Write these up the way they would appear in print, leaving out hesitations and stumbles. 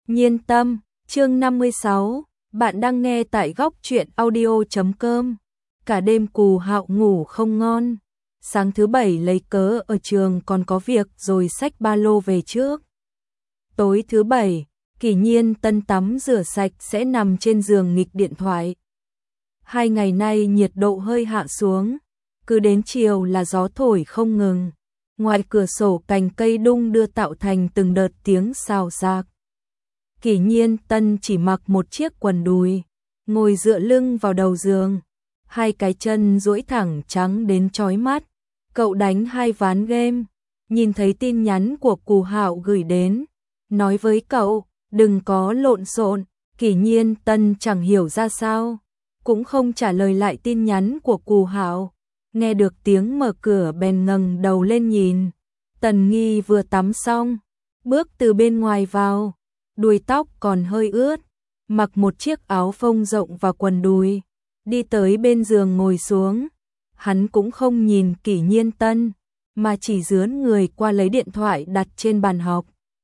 Nhiên tâm, chương 56, bạn đang nghe tại góc truyện audio.com. Cả đêm Cù Hạo ngủ không ngon. Sáng thứ bảy lấy cớ ở trường còn có việc rồi xách ba lô về trước. Tối thứ bảy, Kỷ Nhiên Tân tắm rửa sạch sẽ nằm trên giường nghịch điện thoại. 2 ngày nay nhiệt độ hơi hạ xuống, cứ đến chiều là gió thổi không ngừng. Ngoài cửa sổ cành cây đung đưa tạo thành từng đợt tiếng xào xạc. Kỷ Nhiên Tân chỉ mặc một chiếc quần đùi, ngồi dựa lưng vào đầu giường, hai cái chân duỗi thẳng trắng đến chói mắt. Cậu đánh 2 ván game, nhìn thấy tin nhắn của Cù Hạo gửi đến, nói với cậu, đừng có lộn xộn. Kỷ Nhiên Tân chẳng hiểu ra sao, cũng không trả lời lại tin nhắn của Cù Hạo. Nghe được tiếng mở cửa bèn ngẩng đầu lên nhìn. Tần Nghi vừa tắm xong, bước từ bên ngoài vào, đuôi tóc còn hơi ướt, mặc một chiếc áo phông rộng và quần đùi, đi tới bên giường ngồi xuống. Hắn cũng không nhìn Kỷ Nhiên Tân, mà chỉ dướn người qua lấy điện thoại đặt trên bàn học.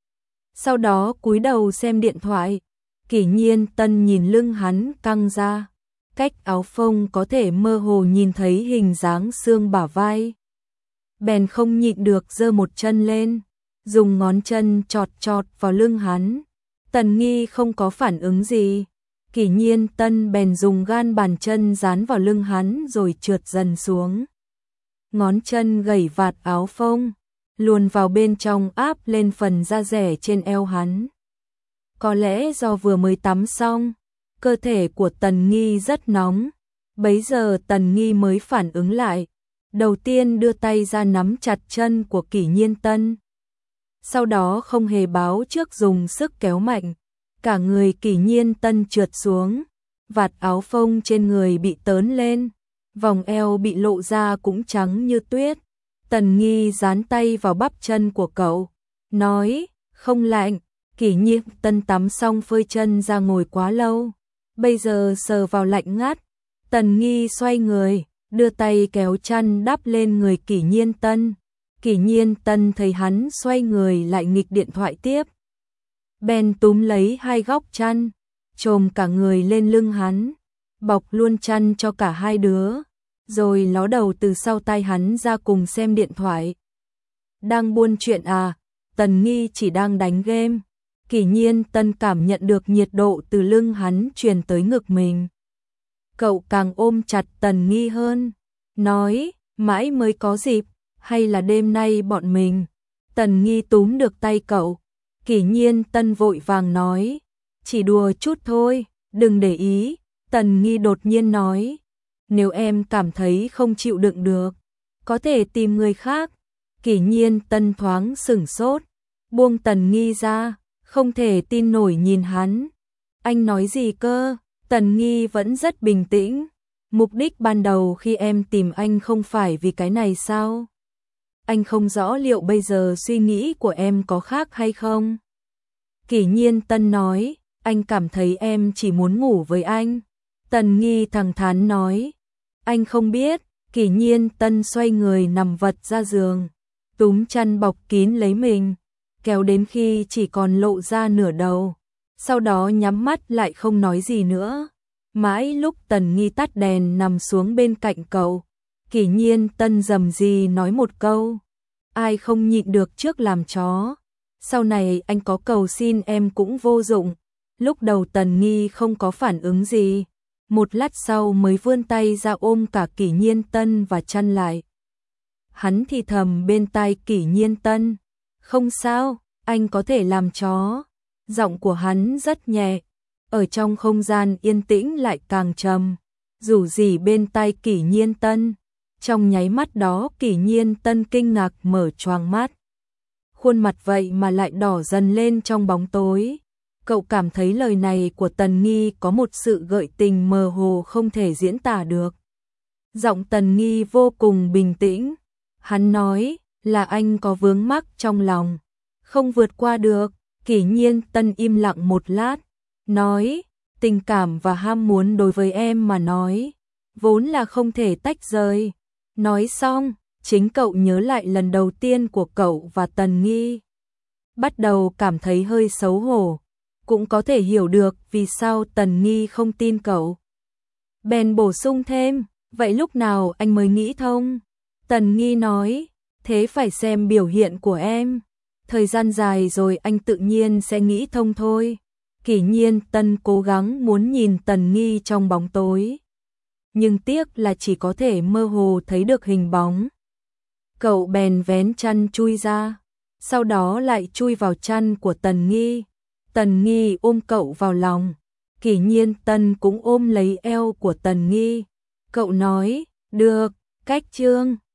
Sau đó cúi đầu xem điện thoại. Kỷ Nhiên Tân nhìn lưng hắn căng ra, cách áo phông có thể mơ hồ nhìn thấy hình dáng xương bả vai. Bèn không nhịn được giơ một chân lên, dùng ngón chân chọt chọt vào lưng hắn. Tần Nghi không có phản ứng gì. Kỷ Nhiên Tân bèn dùng gan bàn chân dán vào lưng hắn rồi trượt dần xuống. Ngón chân gẩy vạt áo phông, luồn vào bên trong áp lên phần da rẻ trên eo hắn. Có lẽ do vừa mới tắm xong, cơ thể của Tần Nghi rất nóng. Bấy giờ Tần Nghi mới phản ứng lại, đầu tiên đưa tay ra nắm chặt chân của Kỷ Nhiên Tân. Sau đó không hề báo trước dùng sức kéo mạnh, cả người Kỷ Nhiên Tân trượt xuống, vạt áo phông trên người bị tớn lên, vòng eo bị lộ ra cũng trắng như tuyết. Tần Nghi dán tay vào bắp chân của cậu, nói, không lạnh. Kỷ Nhiên Tân tắm xong phơi chân ra ngồi quá lâu, bây giờ sờ vào lạnh ngắt. Tần Nghi xoay người, đưa tay kéo chăn đắp lên người Kỷ Nhiên Tân. Kỷ Nhiên Tân thấy hắn xoay người lại nghịch điện thoại tiếp, bèn túm lấy 2 góc chăn, chồm cả người lên lưng hắn, bọc luôn chăn cho cả hai đứa, rồi ló đầu từ sau tai hắn ra cùng xem điện thoại. Đang buôn chuyện à? Tần Nghi chỉ đang đánh game. Kỷ Nhiên Tân cảm nhận được nhiệt độ từ lưng hắn truyền tới ngực mình. Cậu càng ôm chặt Tần Nghi hơn, nói, mãi mới có dịp, hay là đêm nay bọn mình. Tần Nghi túm được tay cậu. Kỷ Nhiên Tân vội vàng nói, chỉ đùa chút thôi, đừng để ý. Tần Nghi đột nhiên nói, nếu em cảm thấy không chịu đựng được, có thể tìm người khác. Kỷ Nhiên Tân thoáng sửng sốt, buông Tần Nghi ra, không thể tin nổi nhìn hắn. Anh nói gì cơ? Tần Nghi vẫn rất bình tĩnh. Mục đích ban đầu khi em tìm anh không phải vì cái này sao? Anh không rõ liệu bây giờ suy nghĩ của em có khác hay không? Kỷ Nhiên Tân nói, anh cảm thấy em chỉ muốn ngủ với anh. Tần Nghi thẳng thắn nói, anh không biết. Kỷ Nhiên Tân xoay người nằm vật ra giường, túm chăn bọc kín lấy mình, kéo đến khi chỉ còn lộ ra nửa đầu. Sau đó nhắm mắt lại không nói gì nữa. Mãi lúc Tần Nghi tắt đèn nằm xuống bên cạnh cậu, Kỷ Nhiên Tân rầm rì nói một câu, ai không nhịn được trước làm chó. Sau này anh có cầu xin em cũng vô dụng. Lúc đầu Tần Nghi không có phản ứng gì, một lát sau mới vươn tay ra ôm cả Kỷ Nhiên Tân và chăn lại. Hắn thì thầm bên tai Kỷ Nhiên Tân, không sao, anh có thể làm chó. Giọng của hắn rất nhẹ, ở trong không gian yên tĩnh lại càng trầm, rủ rỉ bên tai Kỷ Nhiên Tân. Trong nháy mắt đó Kỷ Nhiên Tân kinh ngạc mở choàng mắt. Khuôn mặt vậy mà lại đỏ dần lên trong bóng tối. Cậu cảm thấy lời này của Tần Nghi có một sự gợi tình mơ hồ không thể diễn tả được. Giọng Tần Nghi vô cùng bình tĩnh. Hắn nói là anh có vướng mắc trong lòng, không vượt qua được. Kỷ Nhiên Tân im lặng một lát, nói, tình cảm và ham muốn đối với em mà nói, vốn là không thể tách rời. Nói xong, chính cậu nhớ lại lần đầu tiên của cậu và Tần Nghi. Bắt đầu cảm thấy hơi xấu hổ. cũng có thể hiểu được vì sao Tần Nghi không tin cậu. Bèn bổ sung thêm, vậy lúc nào anh mới nghĩ thông? Tần Nghi nói, thế phải xem biểu hiện của em. Thời gian dài rồi anh tự nhiên sẽ nghĩ thông thôi. Kỷ Nhiên Tân cố gắng muốn nhìn Tần Nghi trong bóng tối, nhưng tiếc là chỉ có thể mơ hồ thấy được hình bóng. Cậu bèn vén chăn chui ra, sau đó lại chui vào chăn của Tần Nghi. Tần Nghi ôm cậu vào lòng, Kỷ Nhiên Tân cũng ôm lấy eo của Tần Nghi. Cậu nói, được, cách chương.